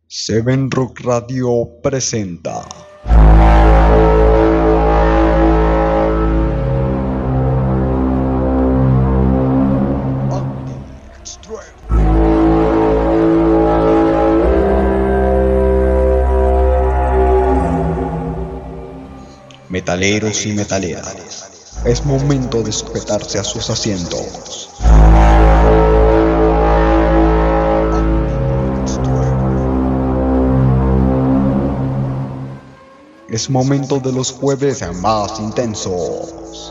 Seven Rock Radio presenta Metaleros y metaleras, es momento de sujetarse a sus asientos. Es momento de los jueves más intensos.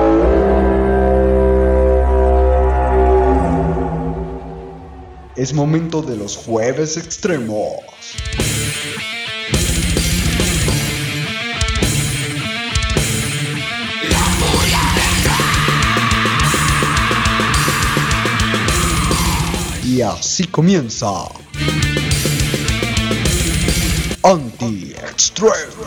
Es momento de los jueves extremos. Y así comienza Anti-Extreme.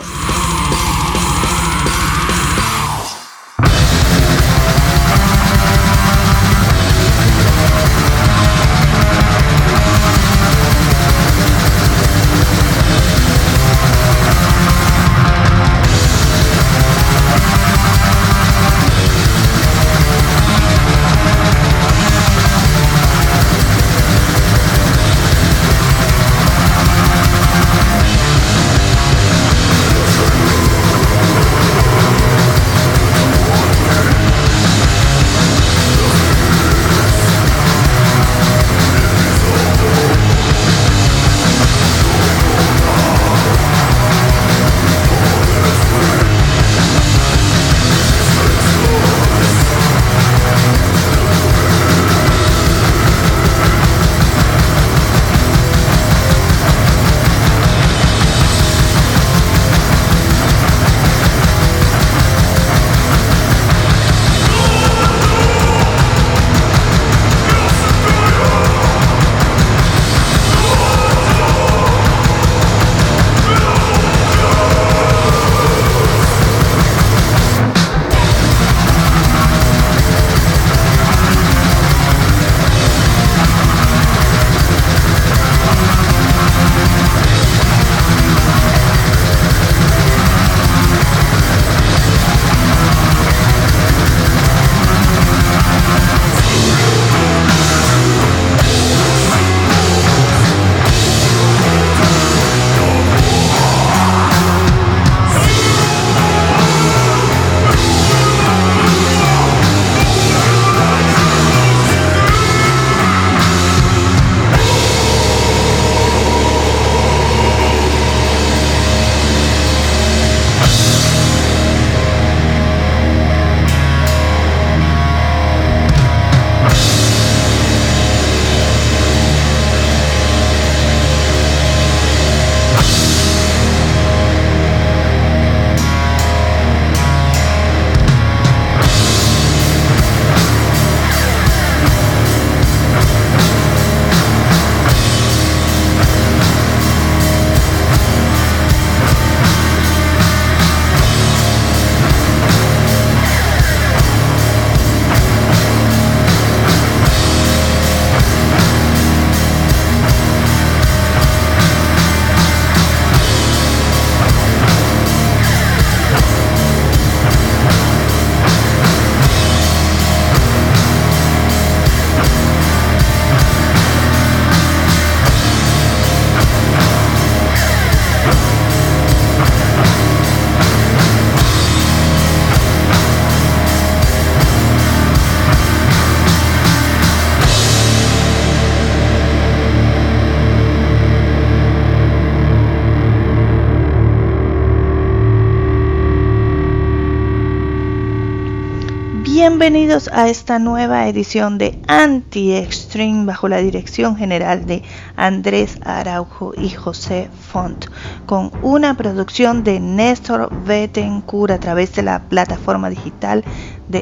Bienvenidos a esta nueva edición de Anti-Extreme bajo la dirección general de Andrés Araujo y José Font, con una producción de Néstor Bettencourt a través de la plataforma digital de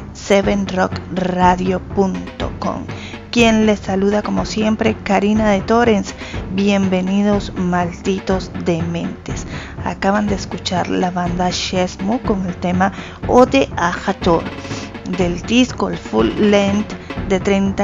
sevenrockradio.com. Quien les saluda como siempre, Karina de Torrens. Bienvenidos, malditos dementes. Acaban de escuchar la banda Shesmu con el tema Ode a Hathor del disco el full length de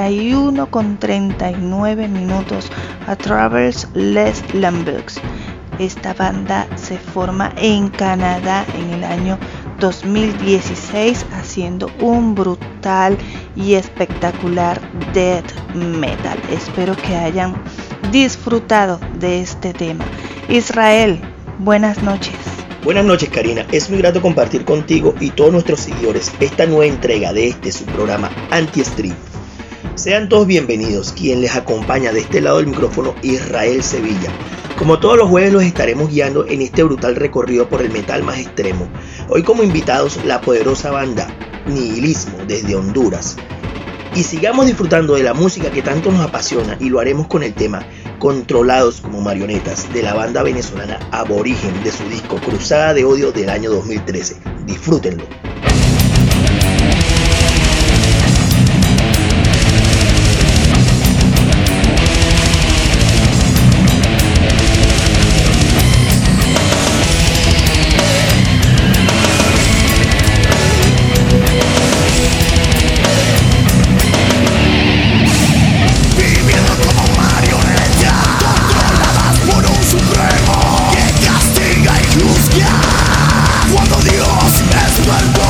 31,39 minutos a Travers Les Lambeaux. Esta banda se forma en Canadá en el año 2016 haciendo un brutal y espectacular death metal. Espero que hayan disfrutado de este tema. Israel, buenas noches. Buenas noches, Karina. Es muy grato compartir contigo y todos nuestros seguidores esta nueva entrega de su programa Anti-Stream. Sean todos bienvenidos. Quien les acompaña de este lado del micrófono, Israel Sevilla. Como todos los jueves los estaremos guiando en este brutal recorrido por el metal más extremo. Hoy como invitados la poderosa banda Nihilismo desde Honduras. Y sigamos disfrutando de la música que tanto nos apasiona y lo haremos con el tema Controlados como Marionetas de la banda venezolana Aborigen de su disco Cruzada de Odio del año 2013. Disfrútenlo. Cuando Dios despertó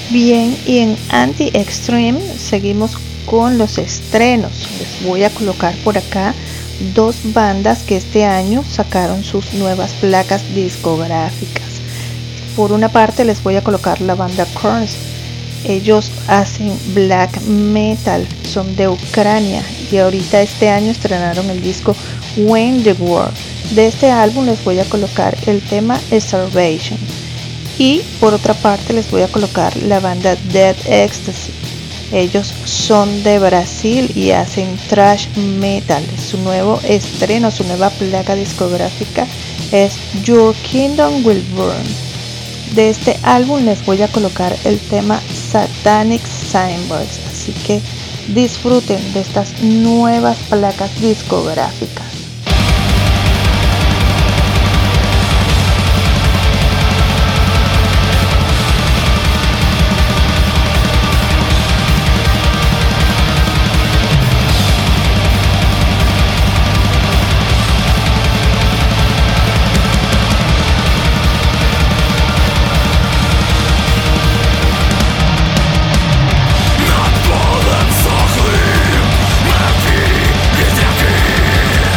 Bien, y en Anti-Extreme seguimos con los estrenos. Les voy a colocar por acá dos bandas que este año sacaron sus nuevas placas discográficas. Por una parte les voy a colocar la banda Korns. Ellos hacen black metal, son de Ucrania y ahorita este año estrenaron el disco When the World. De este álbum les voy a colocar el tema Starvation. Y por otra parte les voy a colocar la banda Dead Ecstasy. Ellos son de Brasil y hacen thrash metal. Su nuevo estreno, su nueva placa discográfica es Your Kingdom Will Burn. De este álbum les voy a colocar el tema Satanic Symbols. Así que disfruten de estas nuevas placas discográficas. Nad polem sochłym, męki i wieki.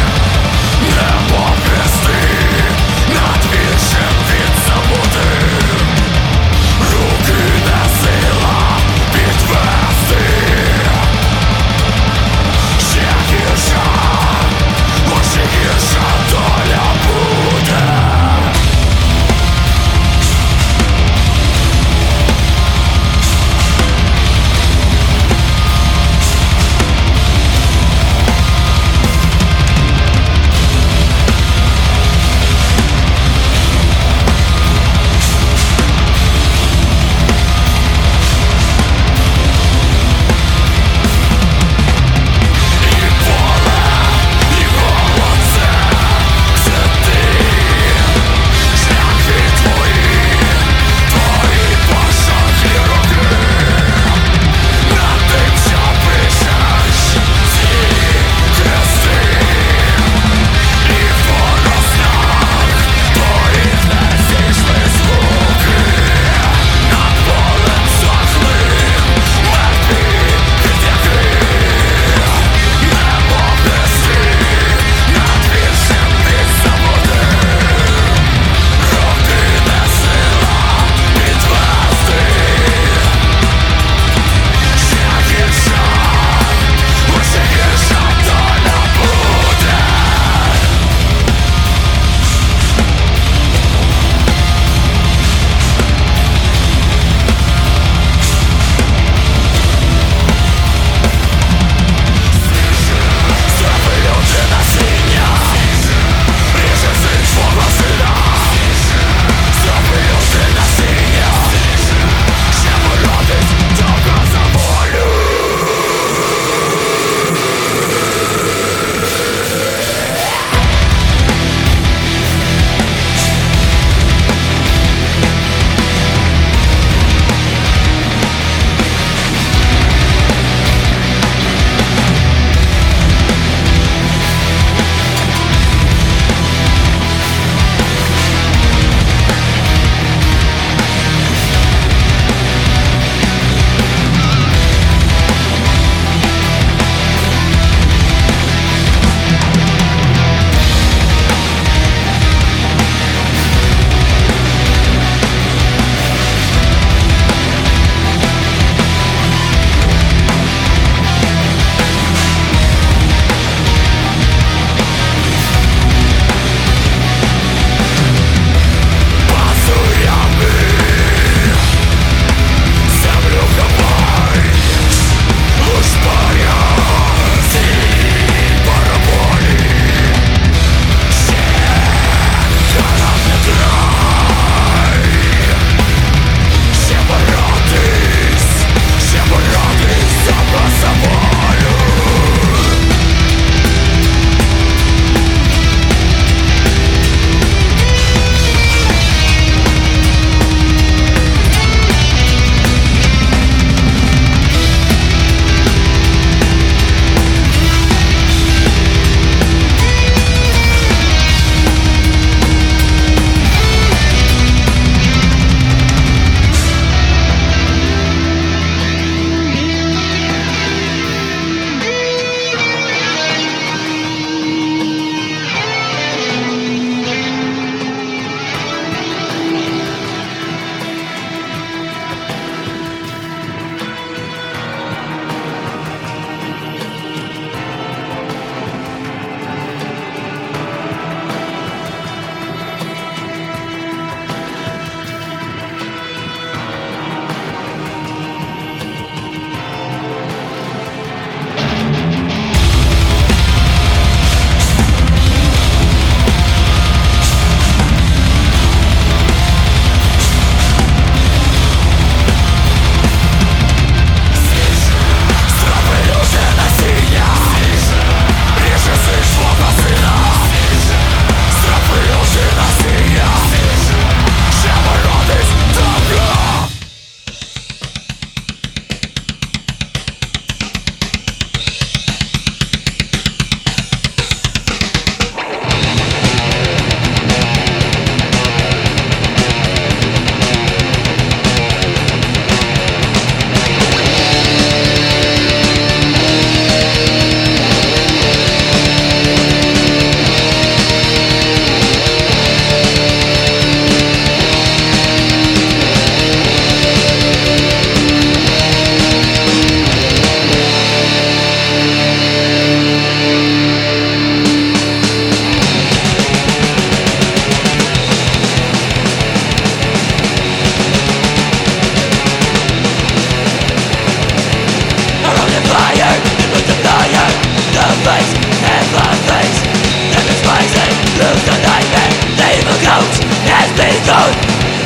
gone.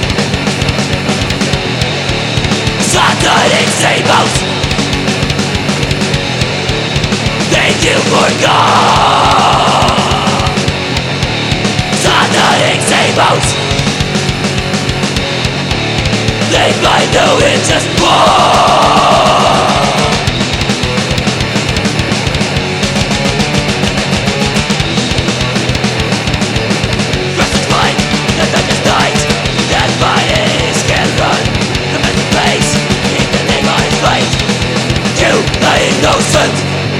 Satanic symbols, thank you for God. Satanic symbols, they might know it's just war. Restless mind, the darkest night, dead bodies can't run. The mental place, in the name of his fight, kill the innocent.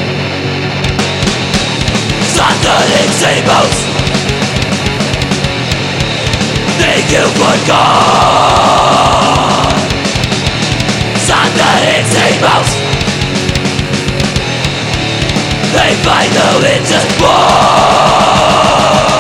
Satanic symbols, thank you for God. Satanic symbols, they fight the witches' war.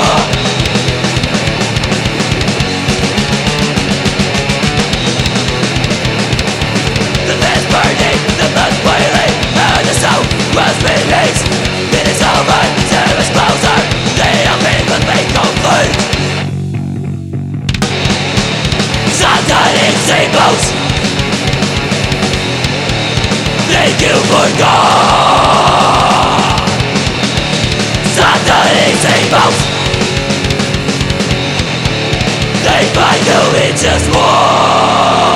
The man's burning, the blood's boiling, and the soul was released. It is over, time is closer, they are people make complete. Satanic symbols, thank you for God. Satanic symbols, they fight the witches' war.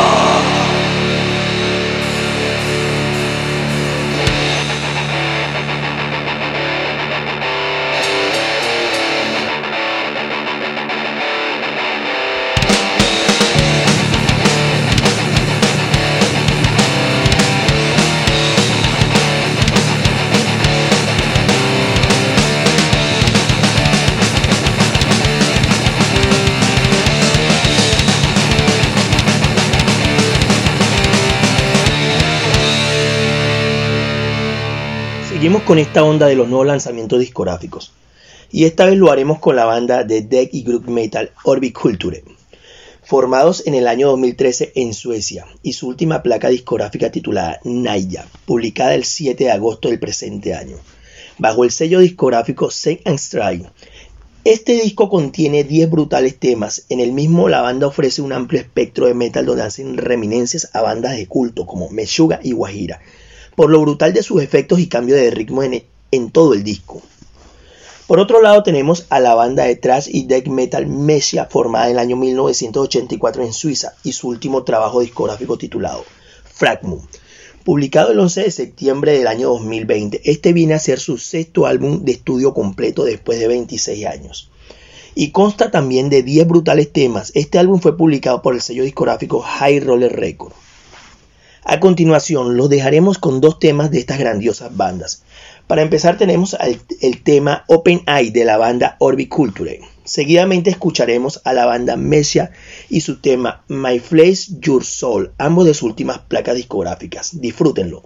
Seguimos con esta onda de los nuevos lanzamientos discográficos, y esta vez lo haremos con la banda de death y groove metal Orbiculture, formados en el año 2013 en Suecia, y su última placa discográfica titulada Naija, publicada el 7 de agosto del presente año, bajo el sello discográfico Seek and Strive. Este disco contiene 10 brutales temas. En el mismo la banda ofrece un amplio espectro de metal donde hacen reminiscencias a bandas de culto como Meshuggah y Guajira, por lo brutal de sus efectos y cambio de ritmo en todo el disco. Por otro lado tenemos a la banda de thrash y death metal Messia, formada en el año 1984 en Suiza, y su último trabajo discográfico titulado Fragment, publicado el 11 de septiembre del año 2020. Este viene a ser su sexto álbum de estudio completo después de 26 años. Y consta también de 10 brutales temas. Este álbum fue publicado por el sello discográfico High Roller Records. A continuación, los dejaremos con dos temas de estas grandiosas bandas. Para empezar tenemos el tema Open Eye de la banda Orbiculture. Seguidamente escucharemos a la banda Messia y su tema My Flesh, Your Soul, ambos de sus últimas placas discográficas. Disfrútenlo.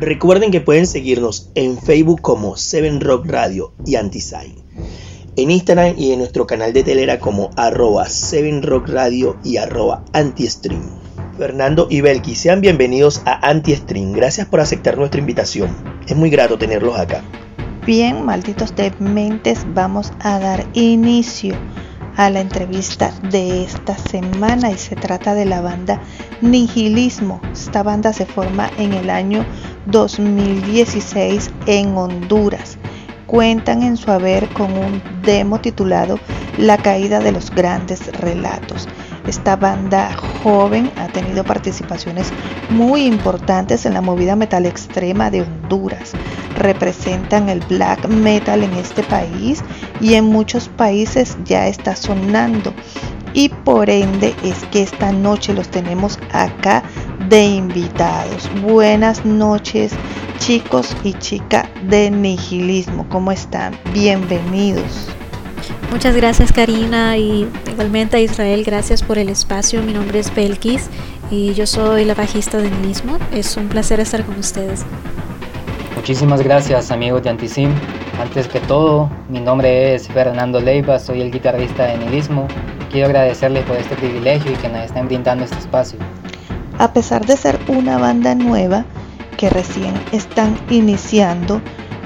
Recuerden que pueden seguirnos en Facebook como 7Rock Radio y Antisign, en Instagram y en nuestro canal de Telegram como @7Rock Radio y @Antistream. Fernando y Belki, sean bienvenidos a Antistream. Gracias por aceptar nuestra invitación. Es muy grato tenerlos acá. Bien, malditos dementes, vamos a dar inicio a la entrevista de esta semana y se trata de la banda Nihilismo. Esta banda se forma en el año 2016 en Honduras. Cuentan en su haber con un demo titulado La caída de los grandes relatos. Esta banda joven ha tenido participaciones muy importantes en la movida metal extrema de Honduras. Representan el black metal en este país y en muchos países ya está sonando. Y por ende es que esta noche los tenemos acá de invitados. Buenas noches, chicos y chicas de Nihilismo. ¿Cómo están? Bienvenidos. Muchas gracias, Karina, y igualmente a Israel, gracias por el espacio. Mi nombre es Belkis y yo soy la bajista de Nihilismo. Es un placer estar con ustedes. Muchísimas gracias, amigos de Antisim. Antes que todo, mi nombre es Fernando Leiva, soy el guitarrista de Nihilismo. Quiero agradecerles por este privilegio y que nos estén brindando este espacio. A pesar de ser una banda nueva que recién están iniciando,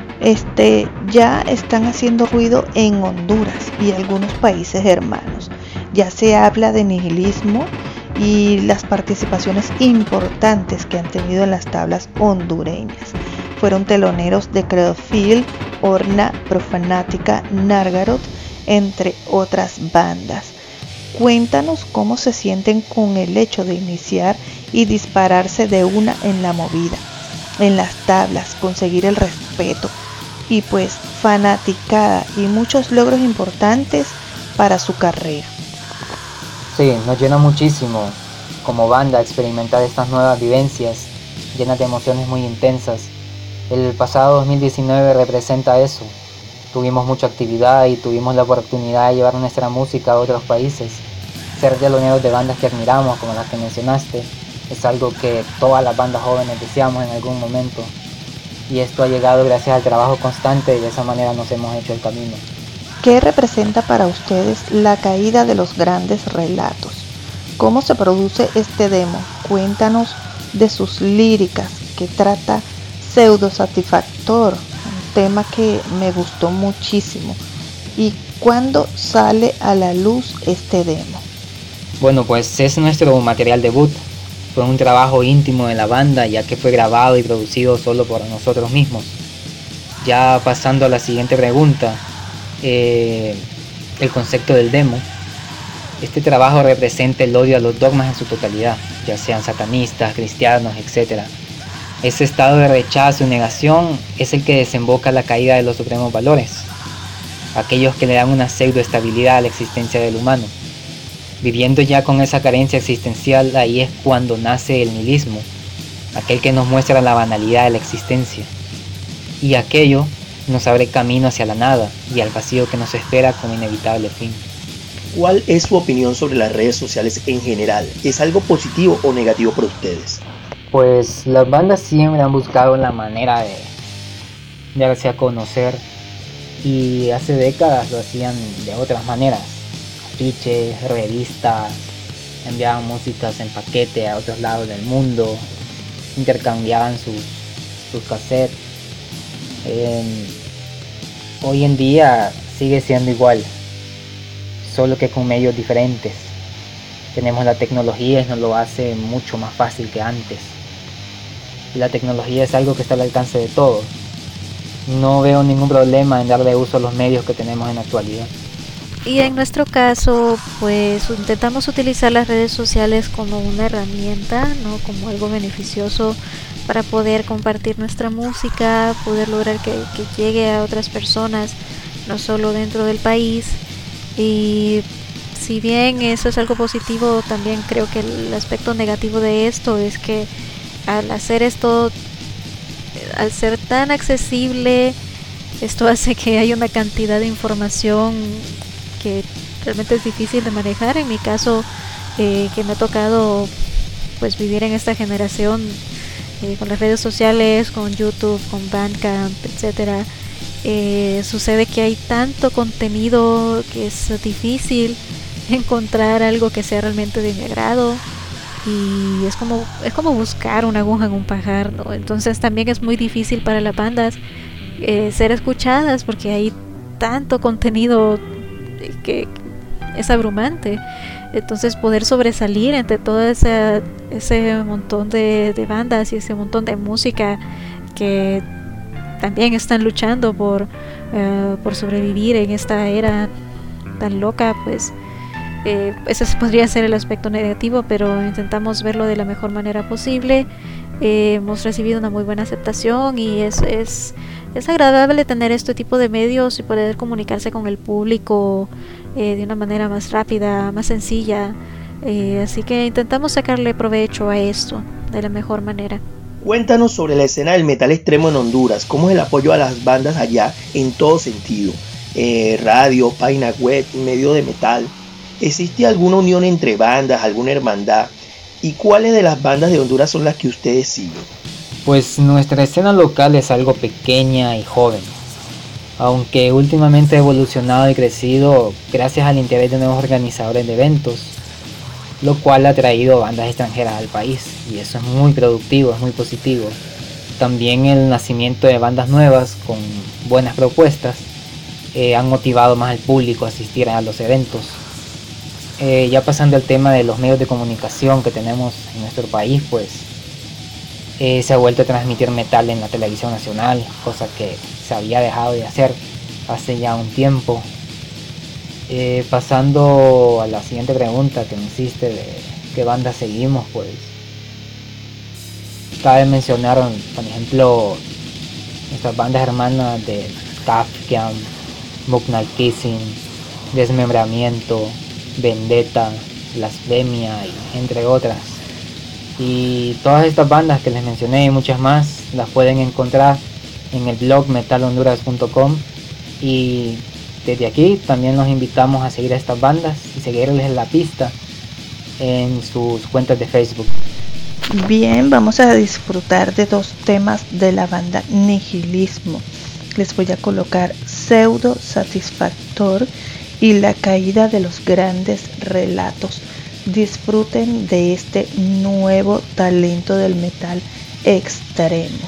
ya están haciendo ruido en Honduras y algunos países hermanos. Ya se habla de Nihilismo y las participaciones importantes que han tenido en las tablas hondureñas. Fueron teloneros de Credofield, Orna, Profanática, Nargaroth, entre otras bandas. Cuéntanos cómo se sienten con el hecho de iniciar y dispararse de una en la movida, en las tablas, conseguir el respeto y pues fanaticada y muchos logros importantes para su carrera. Sí, nos llena muchísimo como banda experimentar estas nuevas vivencias llenas de emociones muy intensas. El pasado 2019 representa eso. Tuvimos mucha actividad y tuvimos la oportunidad de llevar nuestra música a otros países. Ser teloneros de bandas que admiramos, como las que mencionaste, es algo que todas las bandas jóvenes deseamos en algún momento. Y esto ha llegado gracias al trabajo constante y de esa manera nos hemos hecho el camino. ¿Qué representa para ustedes la caída de los grandes relatos? ¿Cómo se produce este demo? Cuéntanos de sus líricas, que trata Pseudo Satisfactor, un tema que me gustó muchísimo. ¿Y cuándo sale a la luz este demo? Bueno, pues es nuestro material debut. Fue un trabajo íntimo de la banda, ya que fue grabado y producido solo por nosotros mismos. Ya pasando a la siguiente pregunta, el concepto del demo. Este trabajo representa el odio a los dogmas en su totalidad, ya sean satanistas, cristianos, etc. Ese estado de rechazo y negación es el que desemboca la caída de los supremos valores, aquellos que le dan una pseudoestabilidad a la existencia del humano. Viviendo ya con esa carencia existencial, ahí es cuando nace el nihilismo, aquel que nos muestra la banalidad de la existencia. Y aquello nos abre camino hacia la nada y al vacío que nos espera como inevitable fin. ¿Cuál es su opinión sobre las redes sociales en general? ¿Es algo positivo o negativo para ustedes? Pues las bandas siempre han buscado la manera de darse a conocer y hace décadas lo hacían de otras maneras. Afiches, revistas, enviaban músicas en paquete a otros lados del mundo, intercambiaban sus cassettes. Hoy en día sigue siendo igual, solo que con medios diferentes. Tenemos la tecnología y nos lo hace mucho más fácil que antes. La tecnología es algo que está al alcance de todos. No veo ningún problema en darle uso a los medios que tenemos en la actualidad. Y en nuestro caso, pues intentamos utilizar las redes sociales como una herramienta, ¿no? Como algo beneficioso para poder compartir nuestra música, poder lograr que llegue a otras personas, no solo dentro del país. Y si bien eso es algo positivo, también creo que el aspecto negativo de esto es que al hacer esto, al ser tan accesible, esto hace que haya una cantidad de información que realmente es difícil de manejar. En mi caso, que me ha tocado pues vivir en esta generación con las redes sociales, con YouTube, con Bandcamp, etcétera. Sucede que hay tanto contenido que es difícil encontrar algo que sea realmente de mi agrado, y es como buscar una aguja en un pajar, ¿no? Entonces también es muy difícil para las bandas ser escuchadas, porque hay tanto contenido que es abrumante. Entonces poder sobresalir entre todo ese montón de bandas y ese montón de música que también están luchando por sobrevivir en esta era tan loca, pues ese podría ser el aspecto negativo, pero intentamos verlo de la mejor manera posible. Hemos recibido una muy buena aceptación, y es agradable tener este tipo de medios y poder comunicarse con el público de una manera más rápida, más sencilla, así que intentamos sacarle provecho a esto de la mejor manera. Cuéntanos sobre la escena del metal extremo en Honduras. ¿Cómo es el apoyo a las bandas allá en todo sentido? Radio, página web, medio de metal. ¿Existe alguna unión entre bandas, alguna hermandad? ¿Y cuáles de las bandas de Honduras son las que ustedes siguen? Pues nuestra escena local es algo pequeña y joven, aunque últimamente ha evolucionado y crecido gracias al interés de nuevos organizadores de eventos, lo cual ha traído bandas extranjeras al país, y eso es muy productivo, es muy positivo. También el nacimiento de bandas nuevas con buenas propuestas han motivado más al público a asistir a los eventos. Ya pasando al tema de los medios de comunicación que tenemos en nuestro país, pues se ha vuelto a transmitir metal en la televisión nacional, cosa que se había dejado de hacer hace ya un tiempo. Pasando a la siguiente pregunta que me hiciste de qué banda seguimos, pues cabe mencionar, por ejemplo, nuestras bandas hermanas de Kafkian, Muknal Kissing, Desmembramiento, Vendetta, Blasfemia y entre otras. Y todas estas bandas que les mencioné y muchas más las pueden encontrar en el blog metalhonduras.com, y desde aquí también los invitamos a seguir a estas bandas y seguirles la pista en sus cuentas de Facebook. Bien, vamos a disfrutar de dos temas de la banda Nihilismo. Les voy a colocar Pseudo Satisfactor y La caída de los grandes relatos. Disfruten de este nuevo talento del metal extremo.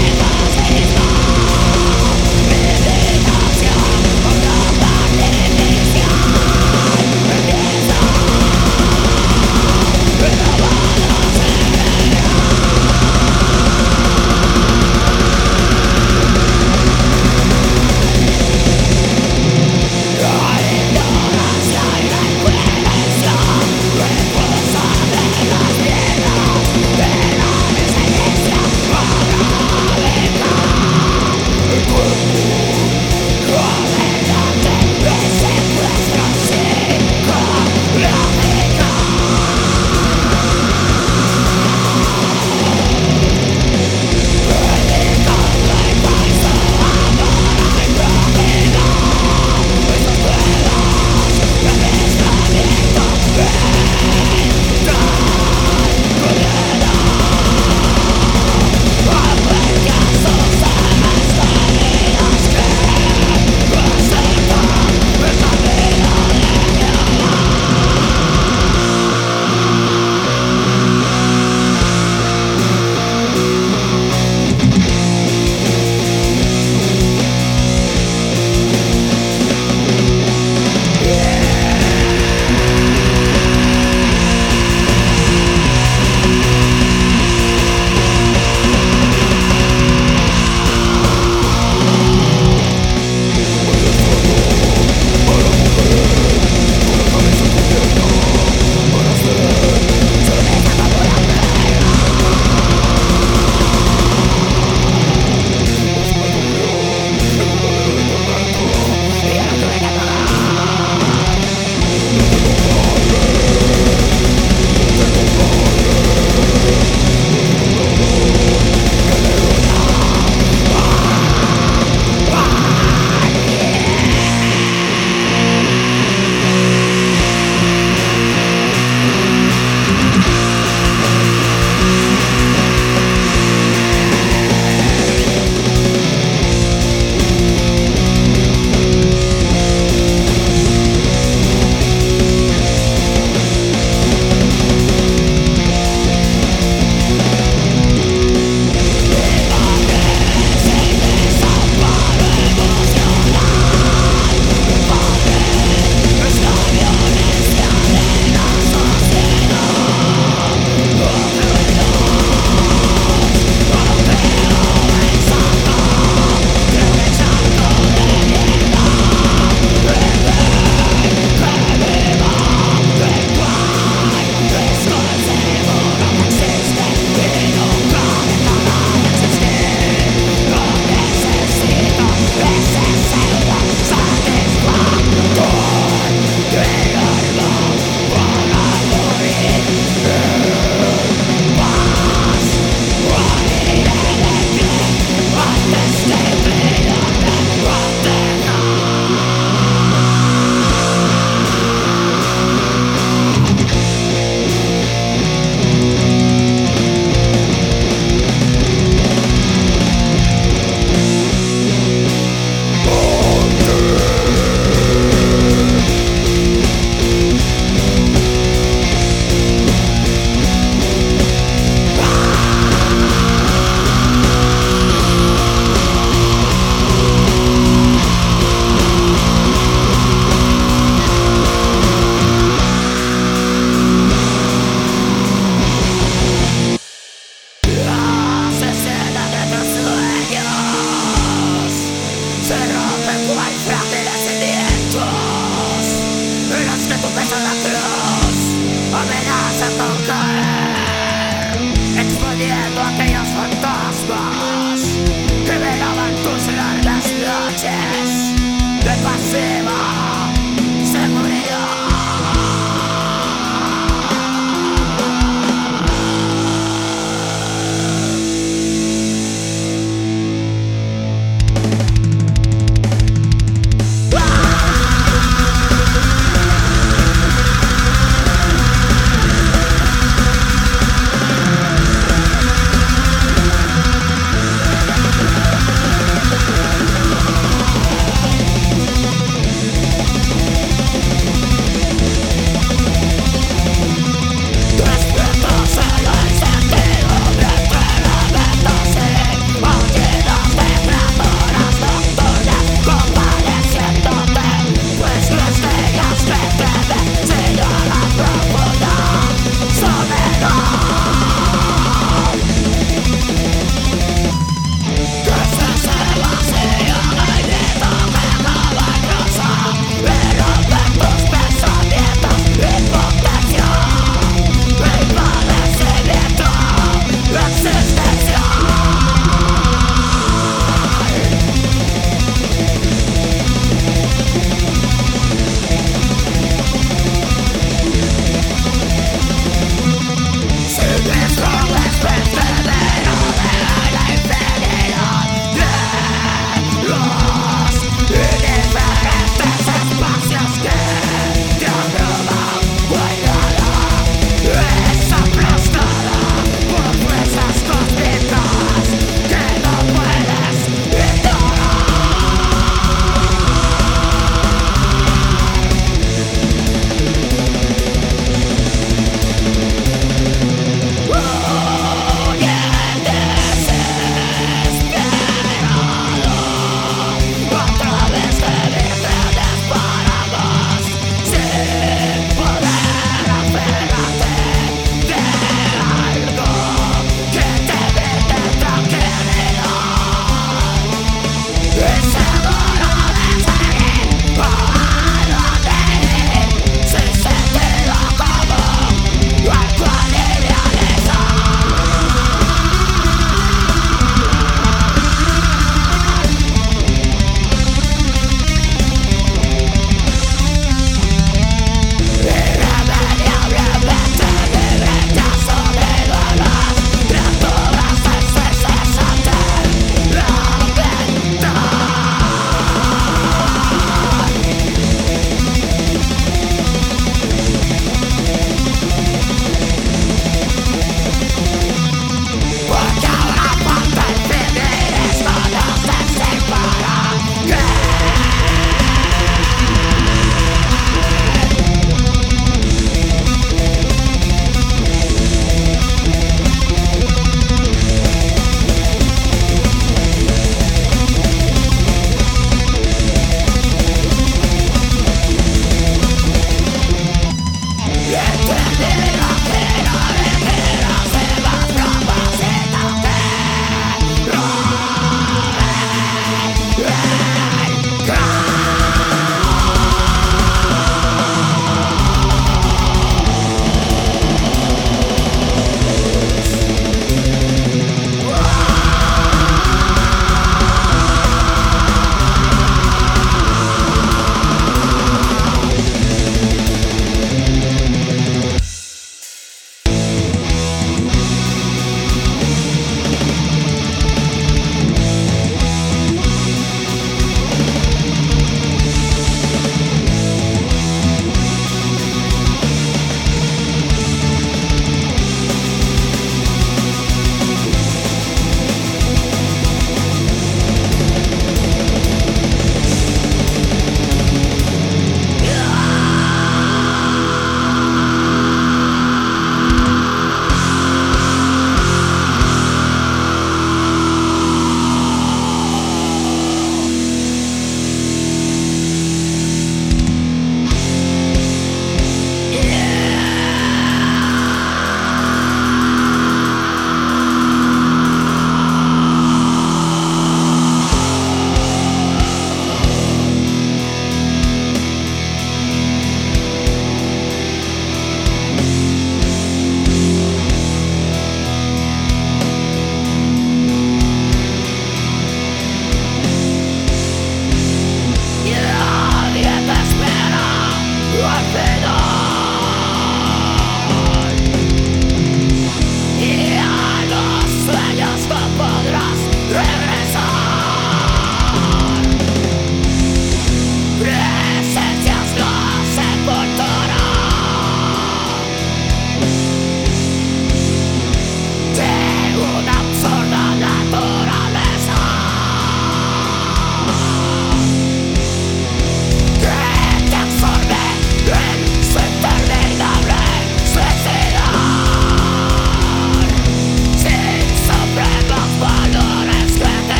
Enemy beso en la cruz amenaza con caer, exponiendo aquellos fantasmas que velaban tus largas noches de pasiva seguridad.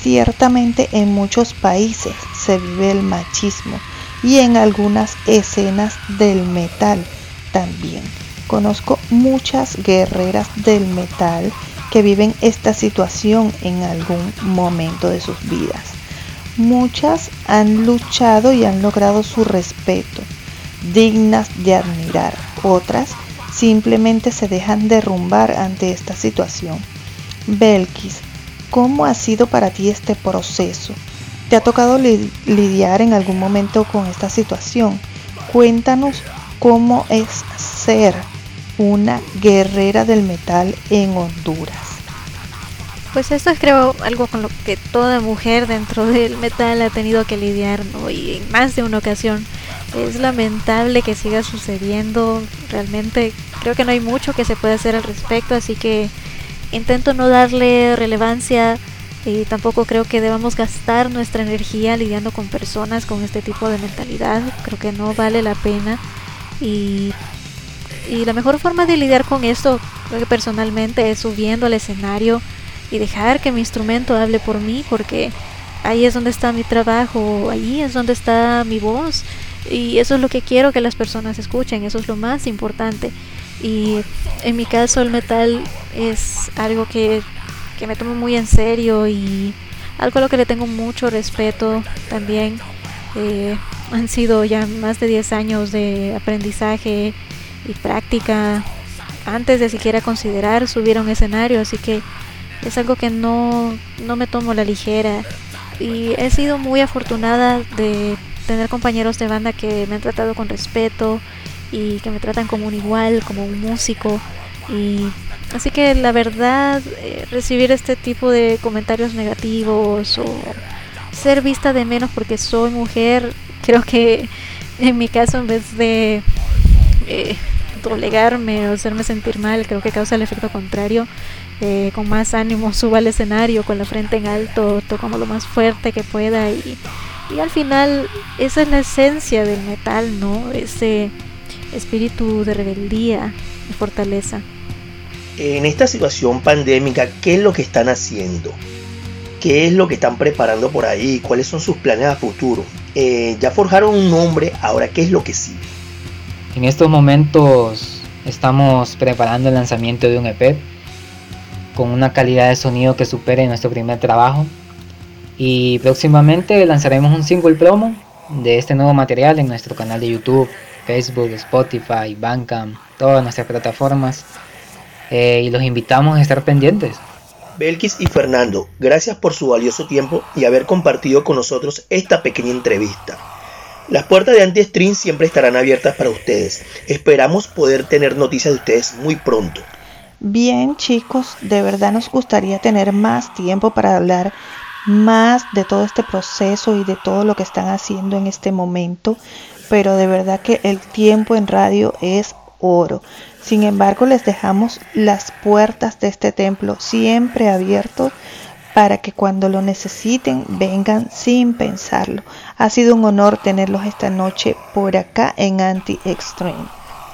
Ciertamente en muchos países se vive el machismo y en algunas escenas del metal también. Conozco muchas guerreras del metal que viven esta situación en algún momento de sus vidas. Muchas han luchado y han logrado su respeto, dignas de admirar. Otras simplemente se dejan derrumbar ante esta situación. Belkis, ¿cómo ha sido para ti este proceso? ¿Te ha tocado lidiar en algún momento con esta situación? Cuéntanos cómo es ser una guerrera del metal en Honduras. Pues esto es, creo, algo con lo que toda mujer dentro del metal ha tenido que lidiar, ¿no? Y en más de una ocasión. Es lamentable que siga sucediendo. Realmente creo que no hay mucho que se pueda hacer al respecto, así que intento no darle relevancia y tampoco creo que debamos gastar nuestra energía lidiando con personas con este tipo de mentalidad. Creo que no vale la pena y la mejor forma de lidiar con esto, creo que personalmente, es subiendo al escenario y dejar que mi instrumento hable por mí, porque ahí es donde está mi trabajo, ahí es donde está mi voz, y eso es lo que quiero que las personas escuchen, eso es lo más importante. Y en mi caso el metal es algo que me tomo muy en serio y algo a lo que le tengo mucho respeto también. Han sido ya más de 10 años de aprendizaje y práctica antes de siquiera considerar subir a un escenario, así que es algo que no me tomo a la ligera, y he sido muy afortunada de tener compañeros de banda que me han tratado con respeto y que me tratan como un igual, como un músico. Y así que la verdad, recibir este tipo de comentarios negativos o ser vista de menos porque soy mujer, creo que en mi caso, en vez de doblegarme o hacerme sentir mal, creo que causa el efecto contrario. Con más ánimo subo al escenario con la frente en alto, tocando lo más fuerte que pueda, y al final esa es la esencia del metal, ¿no? Ese espíritu de rebeldía y fortaleza. En esta situación pandémica, ¿qué es lo que están haciendo? ¿Qué es lo que están preparando por ahí? ¿Cuáles son sus planes a futuro? Ya forjaron un nombre, ahora ¿qué es lo que sigue? En estos momentos estamos preparando el lanzamiento de un EP con una calidad de sonido que supere nuestro primer trabajo, y próximamente lanzaremos un single promo de este nuevo material en nuestro canal de YouTube, Facebook, Spotify, Bandcamp, todas nuestras plataformas, y los invitamos a estar pendientes. Belkis y Fernando, gracias por su valioso tiempo y haber compartido con nosotros esta pequeña entrevista. Las puertas de Anti-Stream siempre estarán abiertas para ustedes. Esperamos poder tener noticias de ustedes muy pronto. Bien, chicos, de verdad nos gustaría tener más tiempo para hablar más de todo este proceso y de todo lo que están haciendo en este momento, pero de verdad que el tiempo en radio es oro. Sin embargo, les dejamos las puertas de este templo siempre abiertos para que cuando lo necesiten vengan sin pensarlo. Ha sido un honor tenerlos esta noche por acá en Anti-Extreme.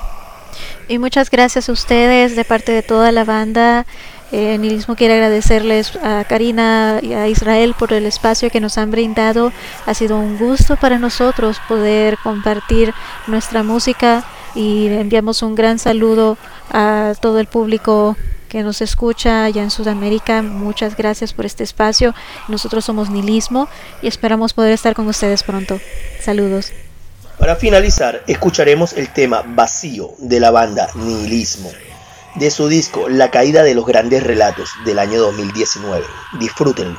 Y muchas gracias a ustedes de parte de toda la banda. Nihilismo quiere agradecerles a Karina y a Israel por el espacio que nos han brindado. Ha sido un gusto para nosotros poder compartir nuestra música, y enviamos un gran saludo a todo el público que nos escucha allá en Sudamérica. Muchas gracias por este espacio. Nosotros somos Nihilismo y esperamos poder estar con ustedes pronto. Saludos. Para finalizar, escucharemos el tema Vacío de la banda Nihilismo, de su disco La Caída de los Grandes Relatos del año 2019. Disfrútenlo.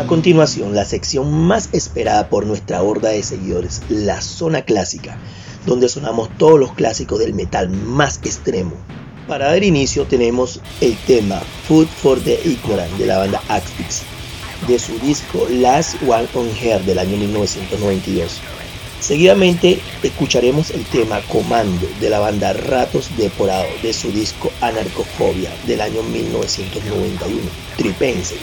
continuación, la sección más esperada por nuestra horda de seguidores, la zona clásica, donde sonamos todos los clásicos del metal más extremo. Para dar inicio tenemos el tema Food for the Ignorant de la banda Axis, de su disco Last One on Earth del año 1992. Seguidamente escucharemos el tema Comando de la banda Ratos Deporados de su disco Anarcofobia del año 1991, Tripenses.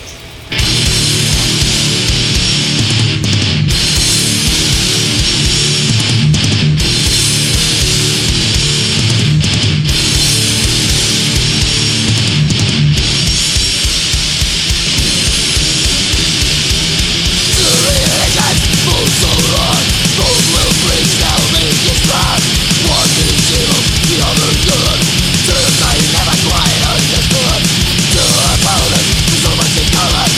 Never quite understood. To opponents, so much in common.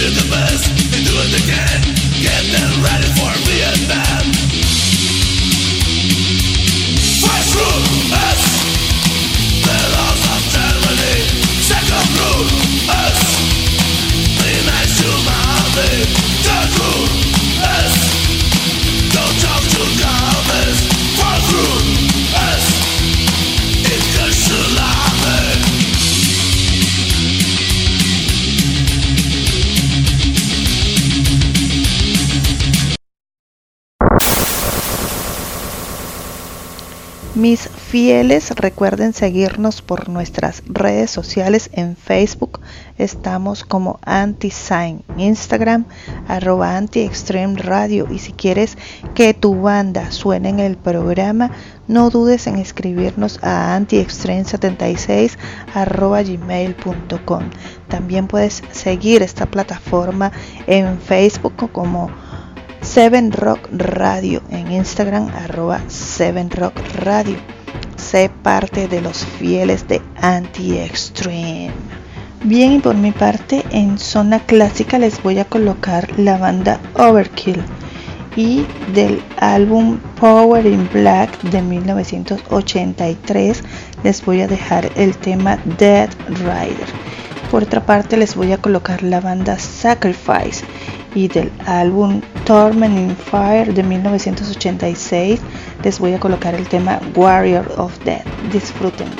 Mis fieles, recuerden seguirnos por nuestras redes sociales. En Facebook estamos como Anti-Sign, Instagram @Anti-Extreme Radio, y si quieres que tu banda suene en el programa, no dudes en escribirnos a antiextreme76@gmail.com. También puedes seguir esta plataforma en Facebook como 7Rock Radio, en Instagram @7Rock Radio. Sé parte de los fieles de Anti-Extreme. Bien, y por mi parte, en zona clásica les voy a colocar la banda Overkill, y del álbum Power in Black de 1983 les voy a dejar el tema Dead Rider. Por otra parte, les voy a colocar la banda Sacrifice, y del álbum Torment in Fire de 1986 les voy a colocar el tema Warrior of Death. Disfrútenlo.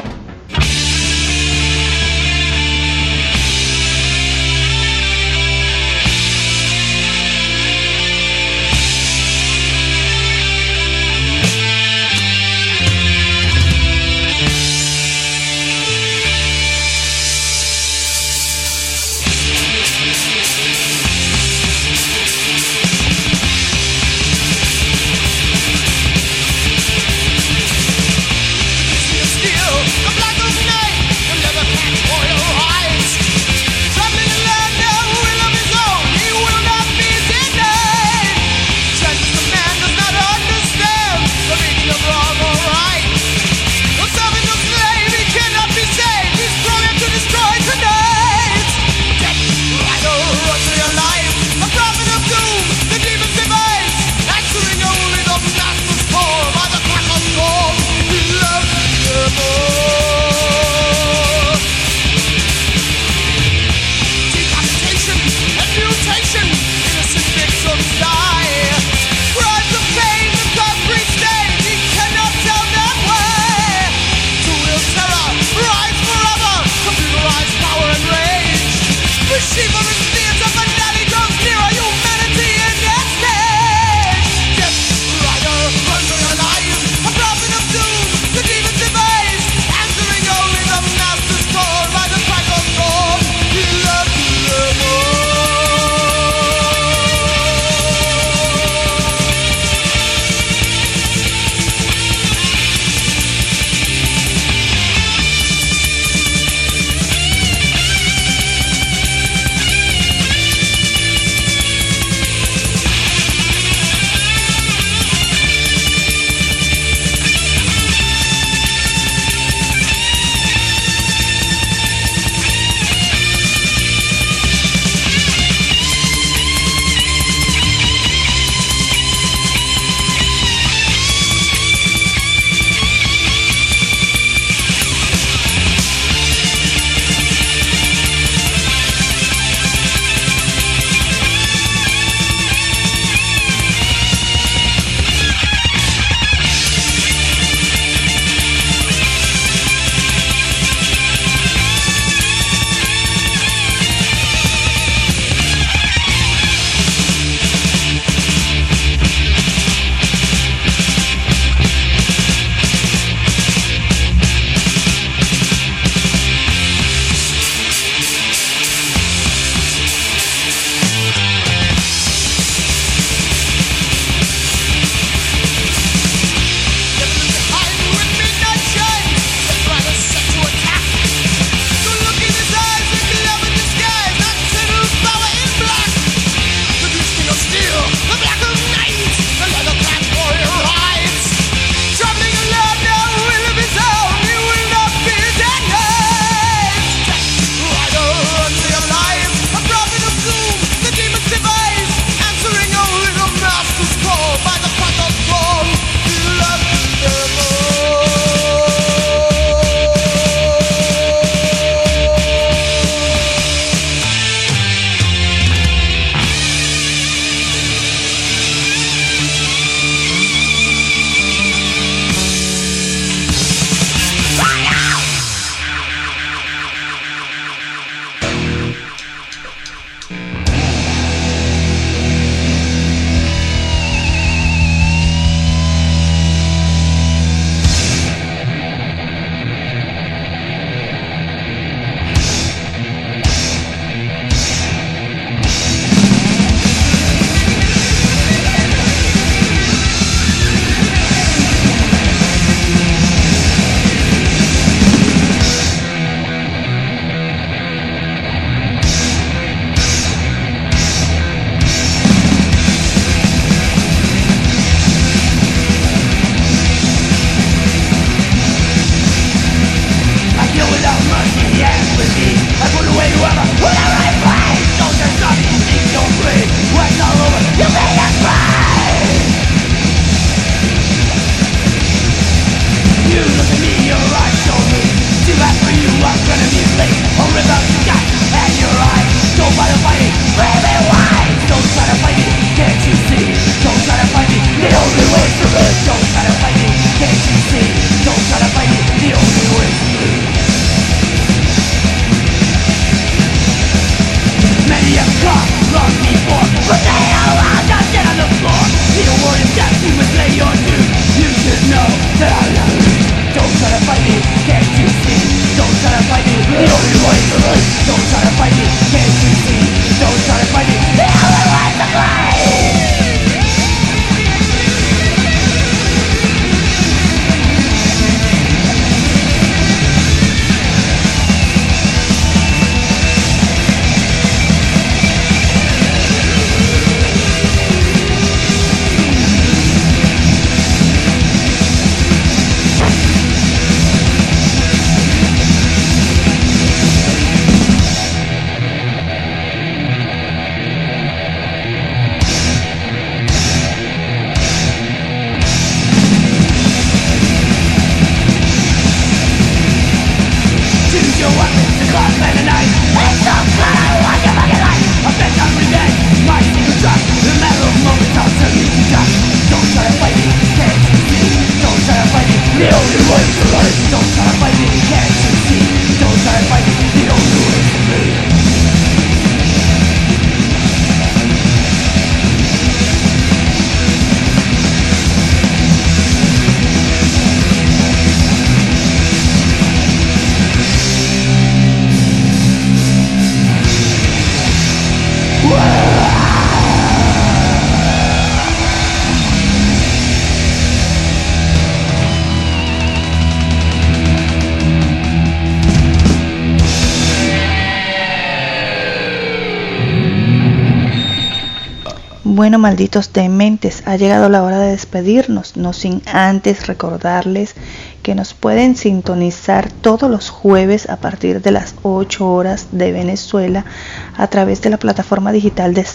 Bueno, malditos dementes, ha llegado la hora de despedirnos, no sin antes recordarles que nos pueden sintonizar todos los jueves a partir de las 8 horas de Venezuela a través de la plataforma digital de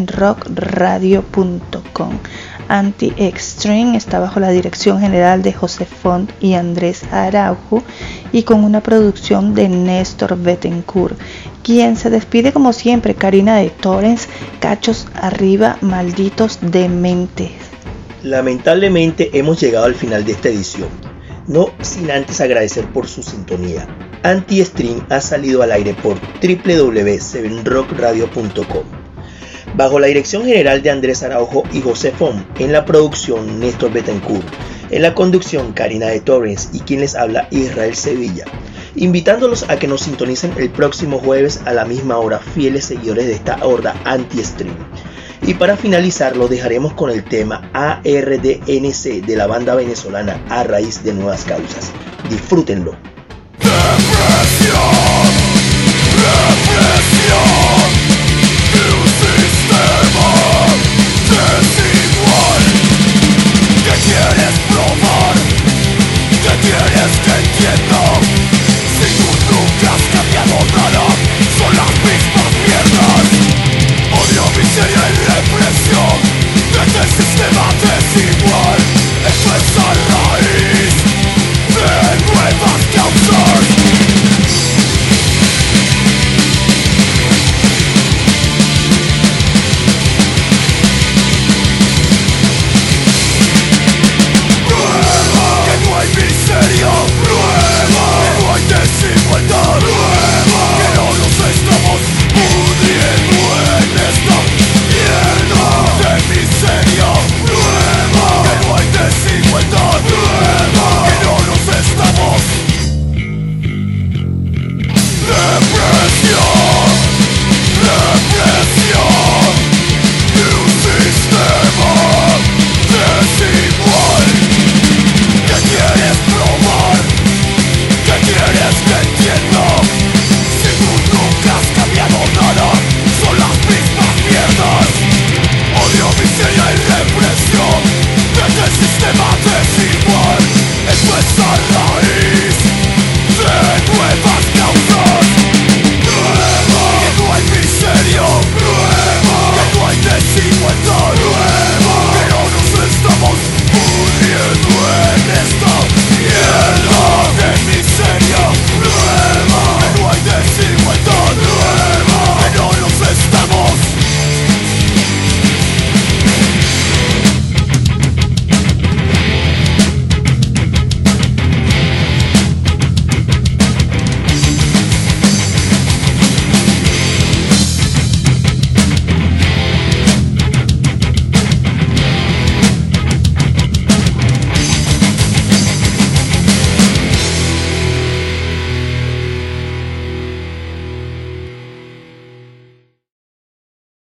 7rockradio.com. Anti-Extreme está bajo la dirección general de José Font y Andrés Araujo y con una producción de Néstor Bettencourt. Quien se despide como siempre, Karina de Torrens, cachos arriba, malditos dementes. Lamentablemente hemos llegado al final de esta edición, no sin antes agradecer por su sintonía. Anti-Stream ha salido al aire por www.7rockradio.com. Bajo la dirección general de Andrés Araujo y José Font, en la producción Néstor Bettencourt, en la conducción Karina de Torrens y quien les habla Israel Sevilla, invitándolos a que nos sintonicen el próximo jueves a la misma hora, fieles seguidores de esta horda Anti-Stream. Y para finalizar lo dejaremos con el tema ARDNC de la banda venezolana A Raíz de Nuevas Causas. Disfrútenlo. Represión, represión.